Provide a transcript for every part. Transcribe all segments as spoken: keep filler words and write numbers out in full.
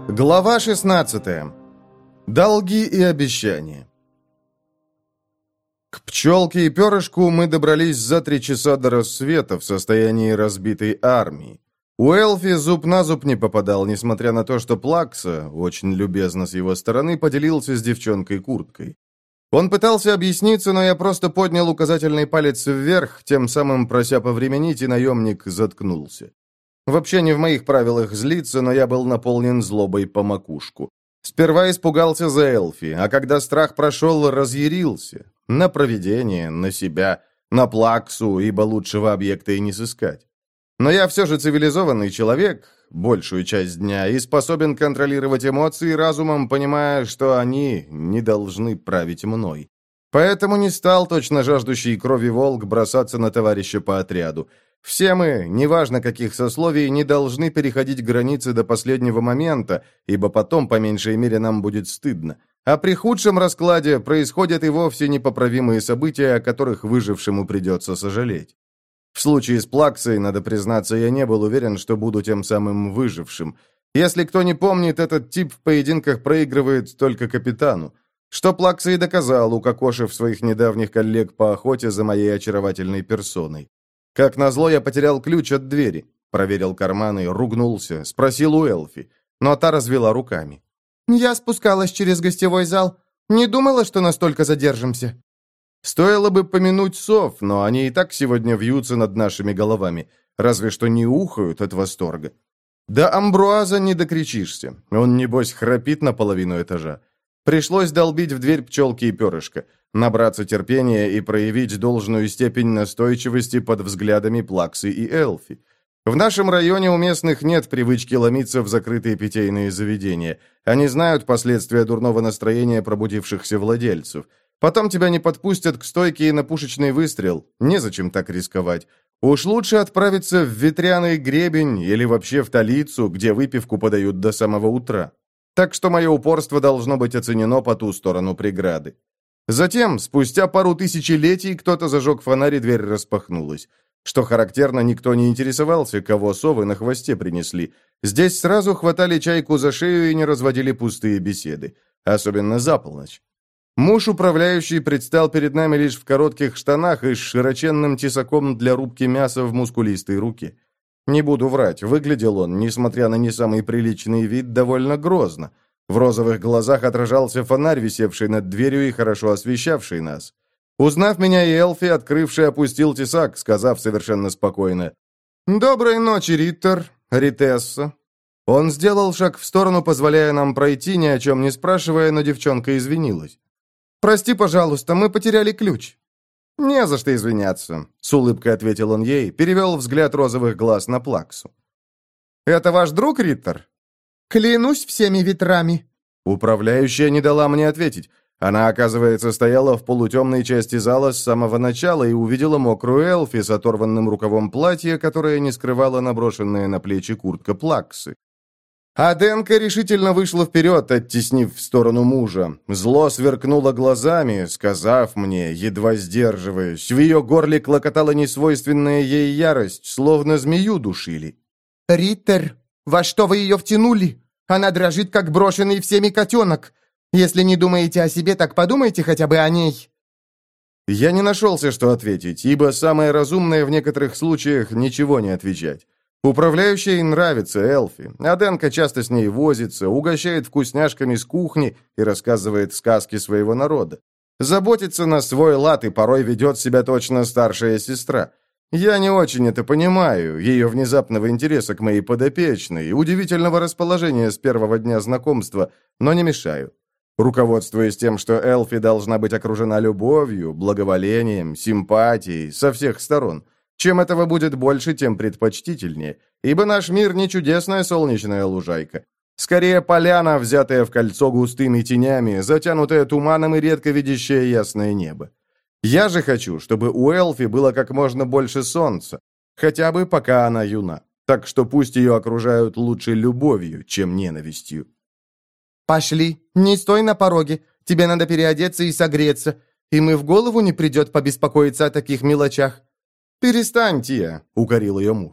Глава шестнадцатая. Долги и обещания. К пчелке и перышку мы добрались за три часа до рассвета в состоянии разбитой армии. У Элфи зуб на зуб не попадал, несмотря на то, что Плакса, очень любезно с его стороны, поделился с девчонкой курткой. Он пытался объясниться, но я просто поднял указательный палец вверх, тем самым прося повременить, и наемник заткнулся. Вообще не в моих правилах злиться, но я был наполнен злобой по макушку. Сперва испугался за Элфи, а когда страх прошел, разъярился. На провидение, на себя, на Плаксу, ибо лучшего объекта и не сыскать. Но я все же цивилизованный человек, большую часть дня, и способен контролировать эмоции разумом, понимая, что они не должны править мной. Поэтому не стал точно жаждущий крови волк бросаться на товарища по отряду. Все мы, неважно каких сословий, не должны переходить границы до последнего момента, ибо потом, по меньшей мере, нам будет стыдно. А при худшем раскладе происходят и вовсе непоправимые события, о которых выжившему придется сожалеть. В случае с Плаксой, надо признаться, я не был уверен, что буду тем самым выжившим. Если кто не помнит, этот тип в поединках проигрывает только капитану. Что Плакса и доказал, укокошив своих недавних коллег по охоте за моей очаровательной персоной. Как назло, я потерял ключ от двери. Проверил карманы, ругнулся, спросил у Элфи. Но та развела руками. «Я спускалась через гостевой зал. Не думала, что настолько задержимся». Стоило бы помянуть сов, но они и так сегодня вьются над нашими головами. Разве что не ухают от восторга. До Амбруаза не докричишься. Он, небось, храпит на половину этажа. Пришлось долбить в дверь пчелки и перышка, набраться терпения и проявить должную степень настойчивости под взглядами Плаксы и Элфи. В нашем районе у местных нет привычки ломиться в закрытые питейные заведения. Они знают последствия дурного настроения пробудившихся владельцев. Потом тебя не подпустят к стойке и на пушечный выстрел. Незачем так рисковать. Уж лучше отправиться в ветряный гребень или вообще в Талицу, где выпивку подают до самого утра. Так что мое упорство должно быть оценено по ту сторону преграды. Затем, спустя пару тысячелетий, кто-то зажег фонарь, и дверь распахнулась. Что характерно, никто не интересовался, кого совы на хвосте принесли. Здесь сразу хватали чайку за шею и не разводили пустые беседы. Особенно за полночь. Муж управляющий предстал перед нами лишь в коротких штанах и с широченным тесаком для рубки мяса в мускулистой руке. Не буду врать, выглядел он, несмотря на не самый приличный вид, довольно грозно. В розовых глазах отражался фонарь, висевший над дверью и хорошо освещавший нас. Узнав меня и Элфи, открывший опустил тесак, сказав совершенно спокойно: «Доброй ночи, Риттер, Ритесса». Он сделал шаг в сторону, позволяя нам пройти, ни о чем не спрашивая, но девчонка извинилась. «Прости, пожалуйста, мы потеряли ключ». «Не за что извиняться», — с улыбкой ответил он ей, перевел взгляд розовых глаз на Плаксу. «Это ваш друг, Риттер?» «Клянусь всеми ветрами». Управляющая не дала мне ответить. Она, оказывается, стояла в полутемной части зала с самого начала и увидела мокрую Элфи с оторванным рукавом платья, которое не скрывала наброшенная на плечи куртка Плаксы. А Денка решительно вышла вперед, оттеснив в сторону мужа. Зло сверкнуло глазами, сказав мне, едва сдерживаясь, в ее горле клокотала несвойственная ей ярость, словно змею душили. «Риттер, во что вы ее втянули? Она дрожит, как брошенный всеми котенок. Если не думаете о себе, так подумайте хотя бы о ней». Я не нашелся, что ответить, ибо самое разумное в некоторых случаях ничего не отвечать. Управляющей нравится Элфи, а Денка часто с ней возится, угощает вкусняшками с кухни и рассказывает сказки своего народа. Заботится на свой лад и порой ведет себя точно старшая сестра. Я не очень это понимаю, ее внезапного интереса к моей подопечной, удивительного расположения с первого дня знакомства, но не мешаю. Руководствуясь тем, что Элфи должна быть окружена любовью, благоволением, симпатией со всех сторон. Чем этого будет больше, тем предпочтительнее, ибо наш мир не чудесная солнечная лужайка. Скорее, поляна, взятая в кольцо густыми тенями, затянутая туманом и редко видящее ясное небо. Я же хочу, чтобы у Элфи было как можно больше солнца, хотя бы пока она юна, так что пусть ее окружают лучше любовью, чем ненавистью. «Пошли, не стой на пороге, тебе надо переодеться и согреться, им и в голову не придет побеспокоиться о таких мелочах». «Перестань, Тия», — укорил ее муж.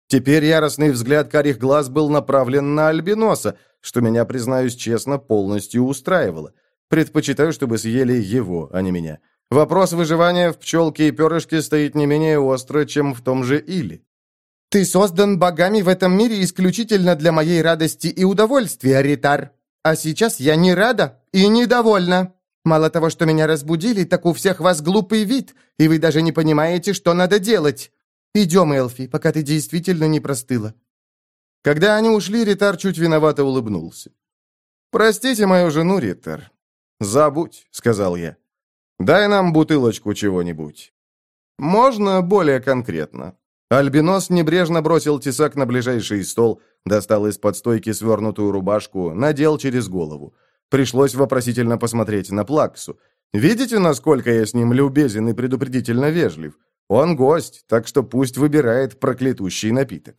Теперь яростный взгляд карих глаз был направлен на Альбиноса, что меня, признаюсь честно, полностью устраивало. Предпочитаю, чтобы съели его, а не меня. Вопрос выживания в пчелке и перышке стоит не менее остро, чем в том же Иле. «Ты создан богами в этом мире исключительно для моей радости и удовольствия, Ритар. А сейчас я не рада и недовольна. Мало того, что меня разбудили, так у всех вас глупый вид, и вы даже не понимаете, что надо делать. Идем, Элфи, пока ты действительно не простыла». Когда они ушли, Ритар чуть виновато улыбнулся. «Простите мою жену, Ритар». «Забудь», — сказал я. «Дай нам бутылочку чего-нибудь». «Можно более конкретно». Альбинос небрежно бросил тесак на ближайший стол, достал из-под стойки свернутую рубашку, надел через голову. Пришлось вопросительно посмотреть на Плаксу. «Видите, насколько я с ним любезен и предупредительно вежлив? Он гость, так что пусть выбирает проклятущий напиток».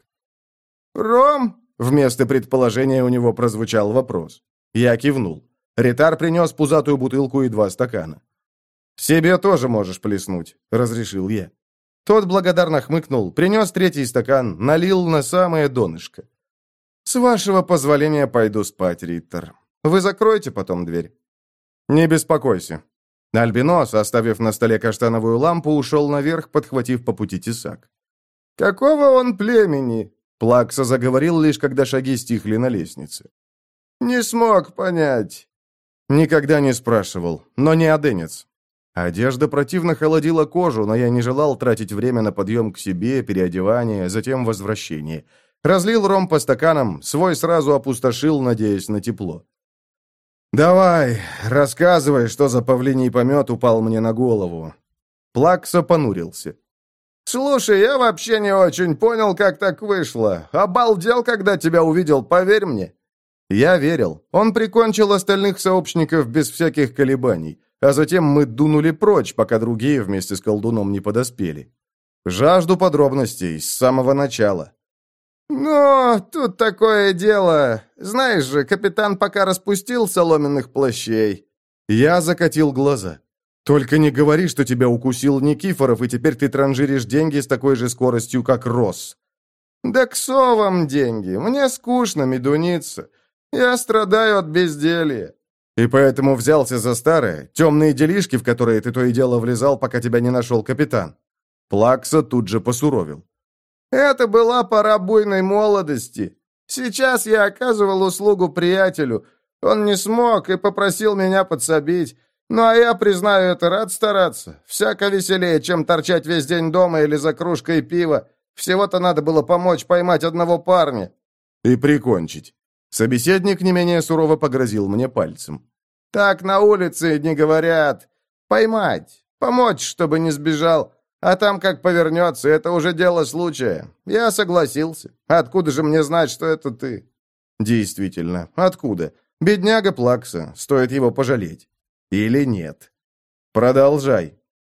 «Ром?» — вместо предположения у него прозвучал вопрос. Я кивнул. Ритар принес пузатую бутылку и два стакана. «Себе тоже можешь плеснуть», — разрешил я. Тот благодарно хмыкнул, принес третий стакан, налил на самое донышко. «С вашего позволения пойду спать, Риттер. Вы закроете потом дверь?» «Не беспокойся». Альбинос, оставив на столе каштановую лампу, ушел наверх, подхватив по пути тесак. «Какого он племени?» Плакса заговорил лишь, когда шаги стихли на лестнице. «Не смог понять». «Никогда не спрашивал, но не оденец». Одежда противно холодила кожу, но я не желал тратить время на подъем к себе, переодевание, затем возвращение. Разлил ром по стаканам, свой сразу опустошил, надеясь на тепло. «Давай, рассказывай, что за павлиний помет упал мне на голову». Плакса понурился. «Слушай, я вообще не очень понял, как так вышло. Обалдел, когда тебя увидел, поверь мне». Я верил. Он прикончил остальных сообщников без всяких колебаний. А затем мы дунули прочь, пока другие вместе с колдуном не подоспели. Жажду подробностей с самого начала. «Но тут такое дело. Знаешь же, капитан пока распустил соломенных плащей». Я закатил глаза. «Только не говори, что тебя укусил Никифоров, и теперь ты транжиришь деньги с такой же скоростью, как Росс». «Да к совам деньги. Мне скучно медуниться. Я страдаю от безделья». «И поэтому взялся за старое, темные делишки, в которые ты то и дело влезал, пока тебя не нашел капитан». Плакса тут же посуровил. «Это была пора буйной молодости. Сейчас я оказывал услугу приятелю. Он не смог и попросил меня подсобить. Ну, а я, признаю, это рад стараться. Всяко веселее, чем торчать весь день дома или за кружкой пива. Всего-то надо было помочь поймать одного парня». «И прикончить». Собеседник не менее сурово погрозил мне пальцем. «Так на улице не говорят. Поймать, помочь, чтобы не сбежал. А там как повернется, это уже дело случая. Я согласился. Откуда же мне знать, что это ты?» «Действительно, откуда? Бедняга Плакса, стоит его пожалеть. Или нет?» «Продолжай».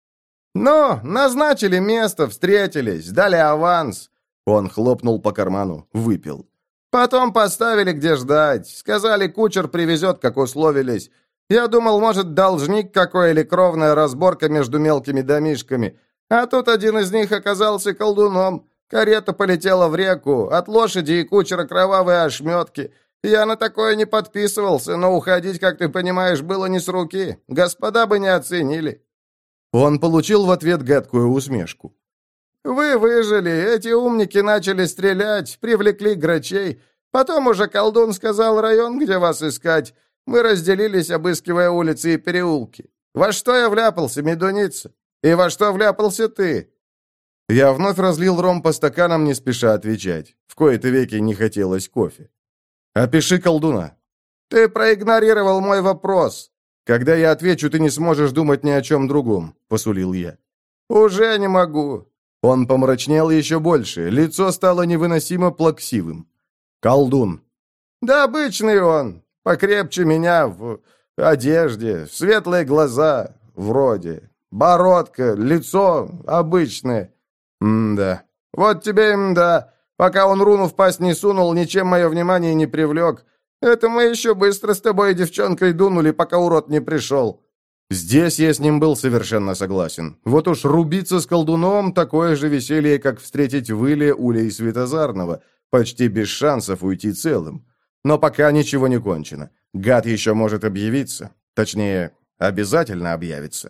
«Ну, назначили место, встретились, дали аванс». Он хлопнул по карману, выпил. «Потом поставили, где ждать. Сказали, кучер привезет, как условились. Я думал, может, должник какой или кровная разборка между мелкими домишками. А тут один из них оказался колдуном. Карета полетела в реку, от лошади и кучера кровавые ошметки. Я на такое не подписывался, но уходить, как ты понимаешь, было не с руки. Господа бы не оценили». Он получил в ответ гадкую усмешку. «Вы выжили, эти умники начали стрелять, привлекли грачей. Потом уже колдун сказал район, где вас искать. Мы разделились, обыскивая улицы и переулки. Во что я вляпался, медуница? И во что вляпался ты?» Я вновь разлил ром по стаканам, не спеша отвечать. В кои-то веки не хотелось кофе. «Опиши колдуна». «Ты проигнорировал мой вопрос». «Когда я отвечу, ты не сможешь думать ни о чем другом», — посулил я. «Уже не могу». Он помрачнел еще больше, лицо стало невыносимо плаксивым. «Колдун». «Да обычный он, покрепче меня, в одежде, светлые глаза, вроде, бородка, лицо обычное». «М-да». «Вот тебе и мда. Пока он руну в пасть не сунул, ничем мое внимание не привлек. Это мы еще быстро с тобой, девчонкой, дунули, пока урод не пришел». Здесь я с ним был совершенно согласен. Вот уж рубиться с колдуном — такое же веселье, как встретить в Иле Улей Светозарного, почти без шансов уйти целым. Но пока ничего не кончено. Гад еще может объявиться. Точнее, обязательно объявится.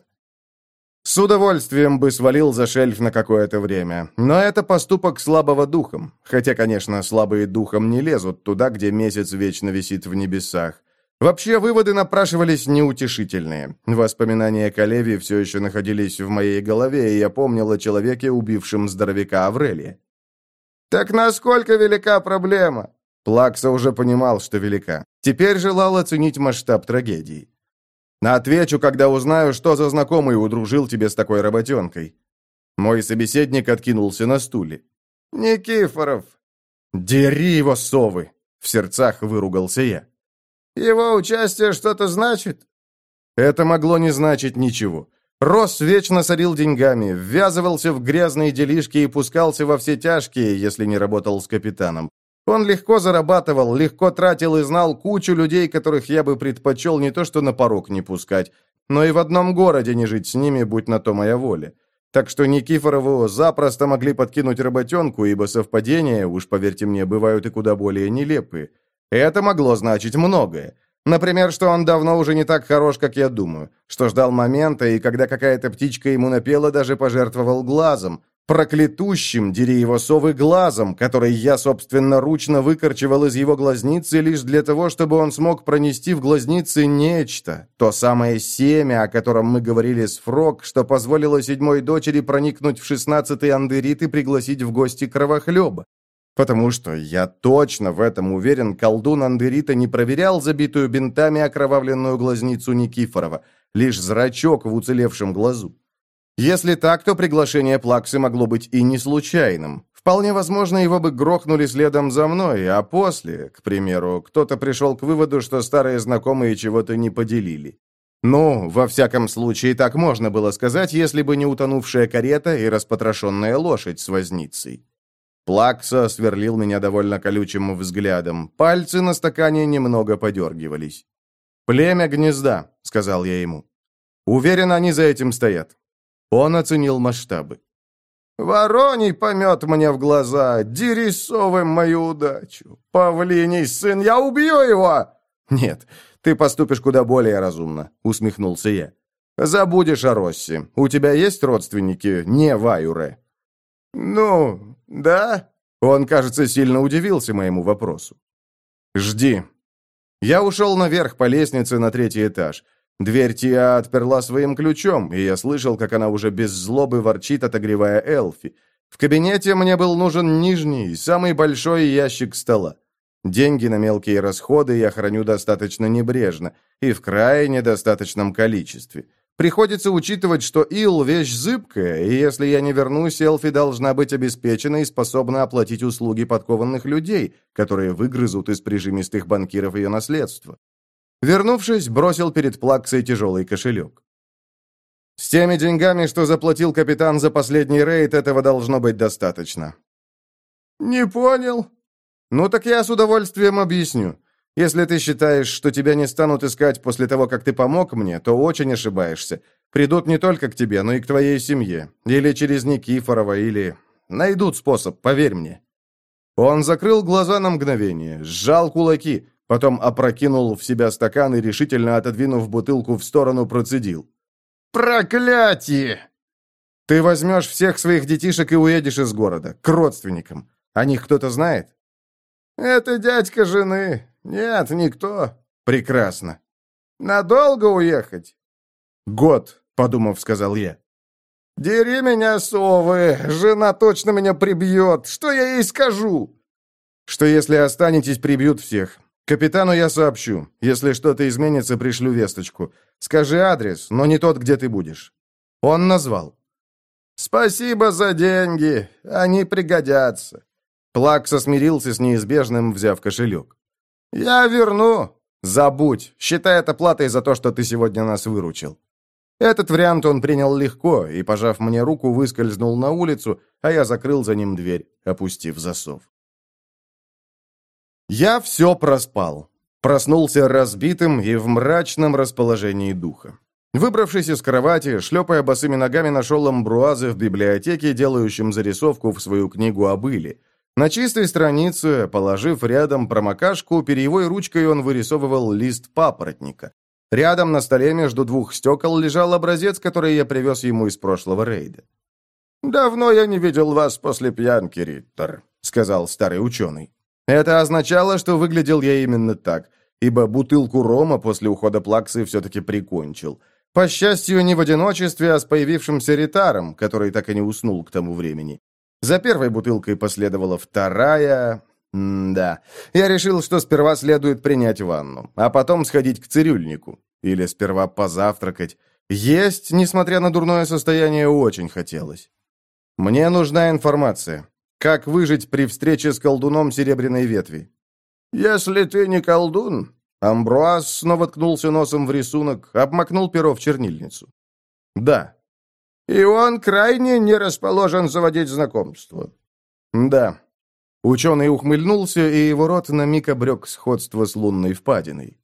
С удовольствием бы свалил за шельф на какое-то время, но это поступок слабого духом. Хотя, конечно, слабые духом не лезут туда, где месяц вечно висит в небесах. Вообще, выводы напрашивались неутешительные. Воспоминания Калеви все еще находились в моей голове, и я помнил о человеке, убившем здоровяка Аврелия. «Так насколько велика проблема?» Плакса уже понимал, что велика. Теперь желал оценить масштаб трагедии. «Отвечу, когда узнаю, что за знакомый удружил тебе с такой работенкой». Мой собеседник откинулся на стуле. «Никифоров». «Дери его, совы!» — в сердцах выругался я. «Его участие что-то значит?» Это могло не значить ничего. Росс вечно сорил деньгами, ввязывался в грязные делишки и пускался во все тяжкие, если не работал с капитаном. Он легко зарабатывал, легко тратил и знал кучу людей, которых я бы предпочел не то что на порог не пускать, но и в одном городе не жить с ними, будь на то моя воля. Так что Никифорову запросто могли подкинуть работенку, ибо совпадения, уж поверьте мне, бывают и куда более нелепые. Это могло значить многое. Например, что он давно уже не так хорош, как я думаю, что ждал момента, и когда какая-то птичка ему напела, даже пожертвовал глазом, проклятущим, дери его совы, глазом, который я собственноручно выкорчевал из его глазницы лишь для того, чтобы он смог пронести в глазнице нечто, то самое семя, о котором мы говорили с Фрог, что позволило седьмой дочери проникнуть в шестнадцатый андерит и пригласить в гости кровохлеба. Потому что, я точно в этом уверен, колдун Андерита не проверял забитую бинтами окровавленную глазницу Никифорова, лишь зрачок в уцелевшем глазу. Если так, то приглашение Плаксы могло быть и не случайным. Вполне возможно, его бы грохнули следом за мной, а после, к примеру, кто-то пришел к выводу, что старые знакомые чего-то не поделили. Ну, во всяком случае, так можно было сказать, если бы не утонувшая карета и распотрошенная лошадь с возницей. Плакса сверлил меня довольно колючим взглядом. Пальцы на стакане немного подергивались. «Племя гнезда», — сказал я ему. «Уверен, они за этим стоят». Он оценил масштабы. «Вороний помет мне в глаза, дери совым мою удачу. Павлиний сын, я убью его!» «Нет, ты поступишь куда более разумно», — усмехнулся я. «Забудешь о Россе. У тебя есть родственники не в Аюре?» «Ну, да?» Он, кажется, сильно удивился моему вопросу. «Жди». Я ушел наверх по лестнице на третий этаж. Дверь Тиа отперла своим ключом, и я слышал, как она уже без злобы ворчит, отогревая Элфи. В кабинете мне был нужен нижний, самый большой ящик стола. Деньги на мелкие расходы я храню достаточно небрежно и в крайне достаточном количестве. Приходится учитывать, что ил – вещь зыбкая, и если я не вернусь, Элфи должна быть обеспечена и способна оплатить услуги подкованных людей, которые выгрызут из прижимистых банкиров ее наследство. Вернувшись, бросил перед Плаксой тяжелый кошелек. С теми деньгами, что заплатил капитан за последний рейд, этого должно быть достаточно. «Не понял». «Ну так я с удовольствием объясню. Если ты считаешь, что тебя не станут искать после того, как ты помог мне, то очень ошибаешься. Придут не только к тебе, но и к твоей семье. Или через Никифорова, или... Найдут способ, поверь мне». Он закрыл глаза на мгновение, сжал кулаки, потом опрокинул в себя стакан и, решительно отодвинув бутылку в сторону, процедил. «Проклятие!» «Ты возьмешь всех своих детишек и уедешь из города, к родственникам. О них кто-то знает?» «Это дядька жены. Нет, никто». «Прекрасно». «Надолго уехать?» «Год», — подумав, сказал я. «Дери меня, совы! Жена точно меня прибьет! Что я ей скажу?» «Что если останетесь, прибьют всех. Капитану я сообщу. Если что-то изменится, пришлю весточку. Скажи адрес, но не тот, где ты будешь». Он назвал. «Спасибо за деньги. Они пригодятся». Плакса смирился с неизбежным, взяв кошелек. «Я верну». «Забудь. Считай это платой за то, что ты сегодня нас выручил». Этот вариант он принял легко и, пожав мне руку, выскользнул на улицу, а я закрыл за ним дверь, опустив засов. Я все проспал. Проснулся разбитым и в мрачном расположении духа. Выбравшись из кровати, шлепая босыми ногами, нашел Амбруаза в библиотеке, делающим зарисовку в свою книгу об Иле. На чистой странице, положив рядом промокашку, перьевой ручкой он вырисовывал лист папоротника. Рядом на столе между двух стекол лежал образец, который я привез ему из прошлого рейда. «Давно я не видел вас после пьянки, Риттер», — сказал старый ученый. Это означало, что выглядел я именно так, ибо бутылку рома после ухода Плаксы все-таки прикончил. По счастью, не в одиночестве, а с появившимся Ритаром, который так и не уснул к тому времени. За первой бутылкой последовала вторая... М-да. Я решил, что сперва следует принять ванну, а потом сходить к цирюльнику. Или сперва позавтракать. Есть, несмотря на дурное состояние, очень хотелось. Мне нужна информация. Как выжить при встрече с колдуном Серебряной Ветви? Если ты не колдун... Амбруаз снова ткнулся носом в рисунок, обмакнул перо в чернильницу. Да. И он крайне не расположен заводить знакомство. Да. Ученый ухмыльнулся, и его рот на миг обрек сходство с лунной впадиной.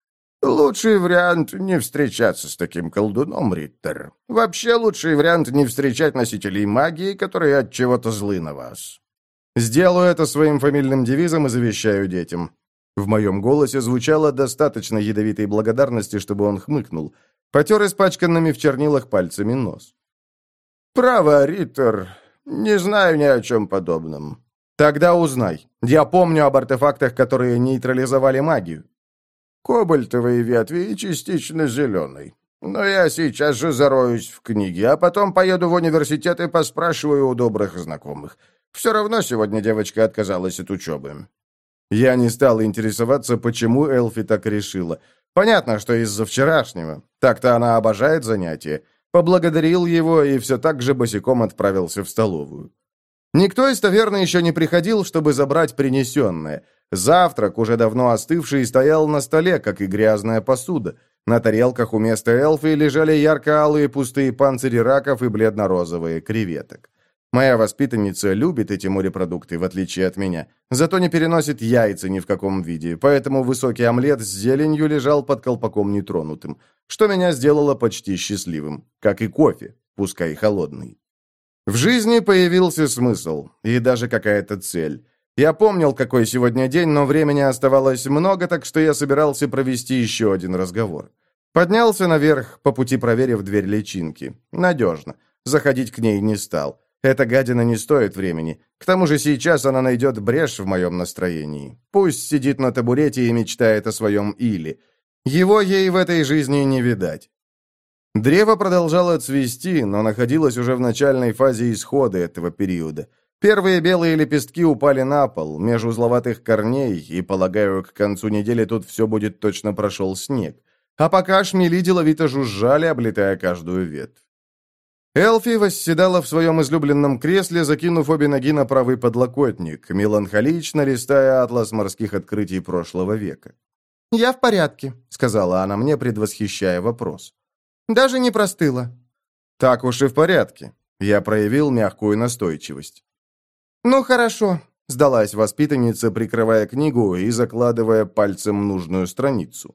Лучший вариант не встречаться с таким колдуном, Риттер. Вообще лучший вариант не встречать носителей магии, которые от чего-то злы на вас. Сделаю это своим фамильным девизом и завещаю детям. В моем голосе звучало достаточно ядовитой благодарности, чтобы он хмыкнул. Потер испачканными в чернилах пальцами нос. «Право, Риттер, не знаю ни о чем подобном». «Тогда узнай. Я помню об артефактах, которые нейтрализовали магию». «Кобальтовые ветви и частично зеленый. Но я сейчас же зароюсь в книге, а потом поеду в университет и поспрашиваю у добрых знакомых. Все равно сегодня девочка отказалась от учебы». Я не стал интересоваться, почему Элфи так решила. Понятно, что из-за вчерашнего. Так-то она обожает занятия. Поблагодарил его и все так же босиком отправился в столовую. Никто из таверны еще не приходил, чтобы забрать принесенное. Завтрак, уже давно остывший, стоял на столе, как и грязная посуда. На тарелках у места Элфи лежали ярко-алые пустые панцири раков и бледно-розовые креветок. Моя воспитанница любит эти морепродукты, в отличие от меня, зато не переносит яйца ни в каком виде, поэтому высокий омлет с зеленью лежал под колпаком нетронутым, что меня сделало почти счастливым, как и кофе, пускай и холодный. В жизни появился смысл и даже какая-то цель. Я помнил, какой сегодня день, но времени оставалось много, так что я собирался провести еще один разговор. Поднялся наверх, по пути проверив дверь личинки. Надежно. Заходить к ней не стал. Эта гадина не стоит времени. К тому же сейчас она найдет брешь в моем настроении. Пусть сидит на табурете и мечтает о своем Иле. Его ей в этой жизни не видать. Древо продолжало цвести, но находилось уже в начальной фазе исхода этого периода. Первые белые лепестки упали на пол, меж узловатых корней, и, полагаю, к концу недели тут все будет точно прошел снег. А пока шмели деловито жужжали, облетая каждую ветвь. Элфи восседала в своем излюбленном кресле, закинув обе ноги на правый подлокотник, меланхолично листая атлас морских открытий прошлого века. «Я в порядке», — сказала она мне, предвосхищая вопрос. «Даже не простыла». «Так уж и в порядке». Я проявил мягкую настойчивость. «Ну, хорошо», — сдалась воспитанница, прикрывая книгу и закладывая пальцем нужную страницу.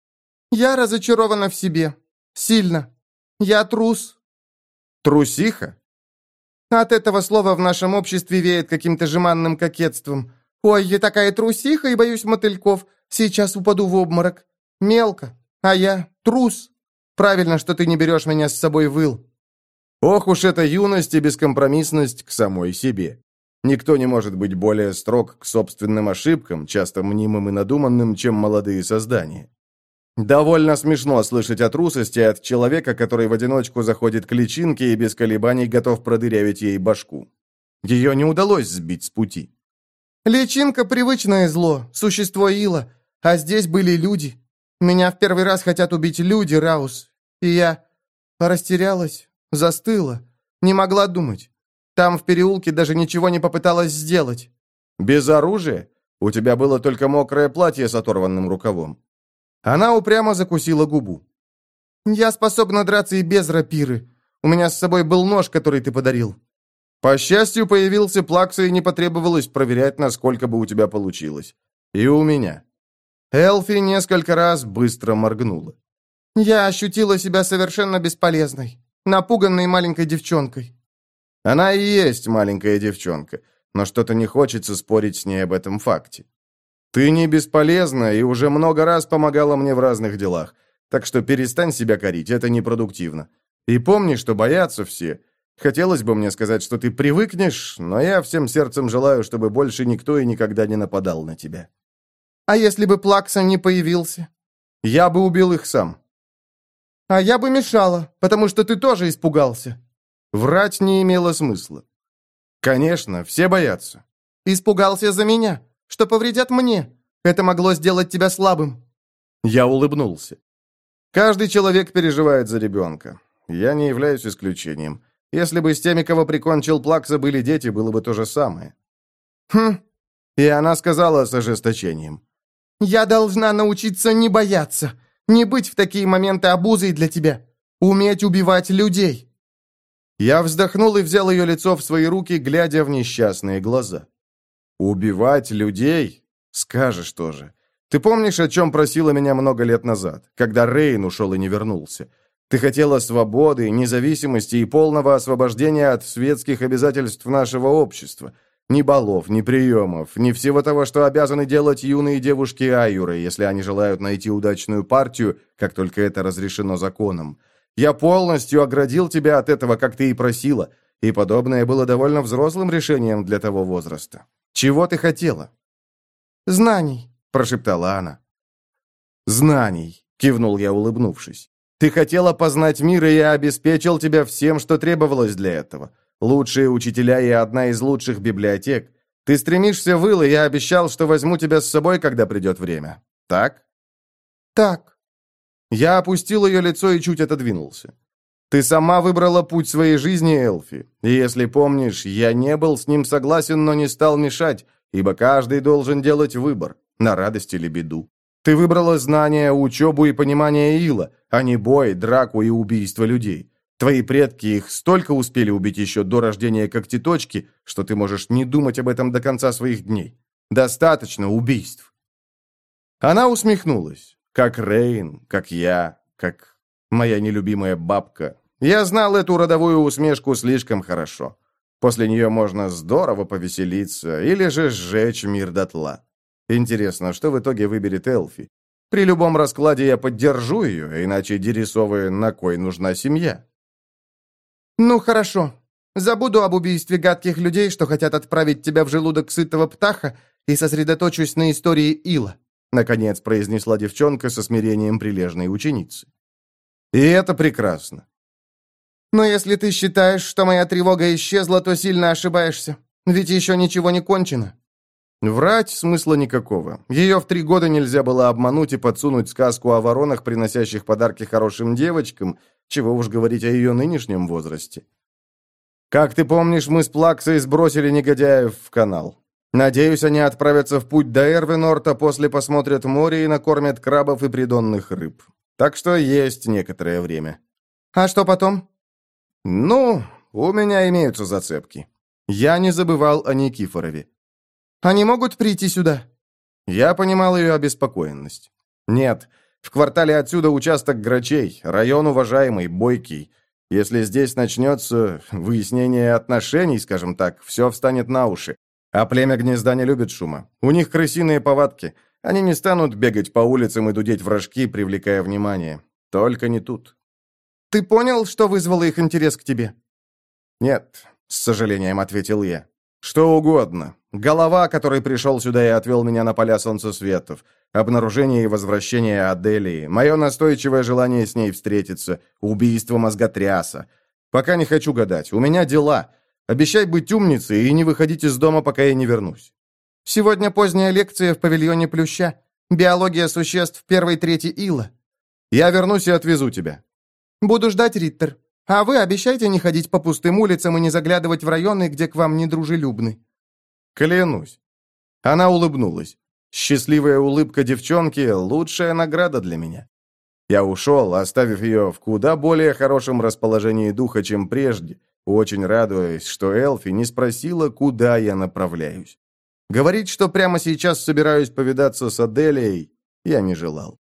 «Я разочарована в себе. Сильно. Я трус». «Трусиха?» «От этого слова в нашем обществе веет каким-то жеманным кокетством. Ой, я такая трусиха и боюсь мотыльков. Сейчас упаду в обморок. Мелко. А я трус. Правильно, что ты не берешь меня с собой в ил». Ох уж эта юность и бескомпромиссность к самой себе. Никто не может быть более строг к собственным ошибкам, часто мнимым и надуманным, чем молодые создания. Довольно смешно слышать о трусости от человека, который в одиночку заходит к личинке и без колебаний готов продырявить ей башку. Ее не удалось сбить с пути. «Личинка — привычное зло, существо ила, а здесь были люди. Меня в первый раз хотят убить люди, Раус. И я растерялась, застыла, не могла думать. Там в переулке даже ничего не попыталась сделать». «Без оружия? У тебя было только мокрое платье с оторванным рукавом». Она упрямо закусила губу. «Я способна драться и без рапиры. У меня с собой был нож, который ты подарил». По счастью, появился Плакса, и не потребовалось проверять, насколько бы у тебя получилось. И у меня. Элфи несколько раз быстро моргнула. Я ощутила себя совершенно бесполезной, напуганной маленькой девчонкой. Она и есть маленькая девчонка, но что-то не хочется спорить с ней об этом факте. Ты не бесполезна и уже много раз помогала мне в разных делах, так что перестань себя корить, это непродуктивно. И помни, что боятся все. Хотелось бы мне сказать, что ты привыкнешь, но я всем сердцем желаю, чтобы больше никто и никогда не нападал на тебя. А если бы Плакса не появился? Я бы убил их сам. А я бы мешала, потому что ты тоже испугался. Врать не имело смысла. Конечно, все боятся. Испугался за меня, что повредят мне. Это могло сделать тебя слабым. Я улыбнулся. Каждый человек переживает за ребенка. Я не являюсь исключением. Если бы с теми, кого прикончил Плакса, были дети, было бы то же самое. Хм. И она сказала с ожесточением. Я должна научиться не бояться, не быть в такие моменты обузой для тебя, уметь убивать людей. Я вздохнул и взял ее лицо в свои руки, глядя в несчастные глаза. «Убивать людей? Скажешь тоже. Ты помнишь, о чем просила меня много лет назад, когда Рейн ушел и не вернулся? Ты хотела свободы, независимости и полного освобождения от светских обязательств нашего общества. Ни балов, ни приемов, ни всего того, что обязаны делать юные девушки Айюры, если они желают найти удачную партию, как только это разрешено законом. Я полностью оградил тебя от этого, как ты и просила, и подобное было довольно взрослым решением для того возраста. Чего ты хотела?» «Знаний», — прошептала она. «Знаний», — кивнул я, улыбнувшись. «Ты хотела познать мир, и я обеспечил тебя всем, что требовалось для этого. Лучшие учителя и одна из лучших библиотек. Ты стремишься в Ил, и я обещал, что возьму тебя с собой, когда придет время. Так?» «Так». Я опустил ее лицо и чуть отодвинулся. «Ты сама выбрала путь своей жизни, Элфи. И если помнишь, я не был с ним согласен, но не стал мешать, ибо каждый должен делать выбор, на радость или беду. Ты выбрала знания, учебу и понимание Ила, а не бой, драку и убийство людей. Твои предки их столько успели убить еще до рождения Когтеточки, что ты можешь не думать об этом до конца своих дней. Достаточно убийств». Она усмехнулась, как Рейн, как я, как моя нелюбимая бабка. Я знал эту родовую усмешку слишком хорошо. После нее можно здорово повеселиться или же сжечь мир дотла. Интересно, что в итоге выберет Элфи? При любом раскладе я поддержу ее, иначе Дерисовы на кой нужна семья? «Ну, хорошо. Забуду об убийстве гадких людей, что хотят отправить тебя в желудок сытого птаха, и сосредоточусь на истории Ила», — наконец произнесла девчонка со смирением прилежной ученицы. «И это прекрасно». «Но если ты считаешь, что моя тревога исчезла, то сильно ошибаешься. Ведь еще ничего не кончено». Врать смысла никакого. Ее в три года нельзя было обмануть и подсунуть сказку о воронах, приносящих подарки хорошим девочкам, чего уж говорить о ее нынешнем возрасте. Как ты помнишь, мы с Плаксой сбросили негодяев в канал. Надеюсь, они отправятся в путь до Эрвинорта, после посмотрят море и накормят крабов и придонных рыб. Так что есть некоторое время. «А что потом?» «Ну, у меня имеются зацепки. Я не забывал о Никифорове. Они могут прийти сюда?» Я понимал ее обеспокоенность. «Нет, в квартале отсюда участок Грачей, район уважаемый, бойкий. Если здесь начнется выяснение отношений, скажем так, все встанет на уши. А племя Гнезда не любит шума. У них крысиные повадки. Они не станут бегать по улицам и дудеть в рожки, привлекая внимание. Только не тут». «Ты понял, что вызвало их интерес к тебе?» «Нет», — с сожалением ответил я. «Что угодно. Голова, который пришел сюда и отвел меня на поля солнцесветов, обнаружение и возвращение Аделии, мое настойчивое желание с ней встретиться, убийство мозготряса. Пока не хочу гадать, у меня дела. Обещай быть умницей и не выходить из дома, пока я не вернусь». «Сегодня поздняя лекция в павильоне Плюща. Биология существ первой-трети Ила». «Я вернусь и отвезу тебя». «Буду ждать, Риттер. А вы обещайте не ходить по пустым улицам и не заглядывать в районы, где к вам недружелюбны». «Клянусь». Она улыбнулась. Счастливая улыбка девчонки — лучшая награда для меня. Я ушел, оставив ее в куда более хорошем расположении духа, чем прежде, очень радуясь, что Элфи не спросила, куда я направляюсь. Говорить, что прямо сейчас собираюсь повидаться с Аделией, я не желал.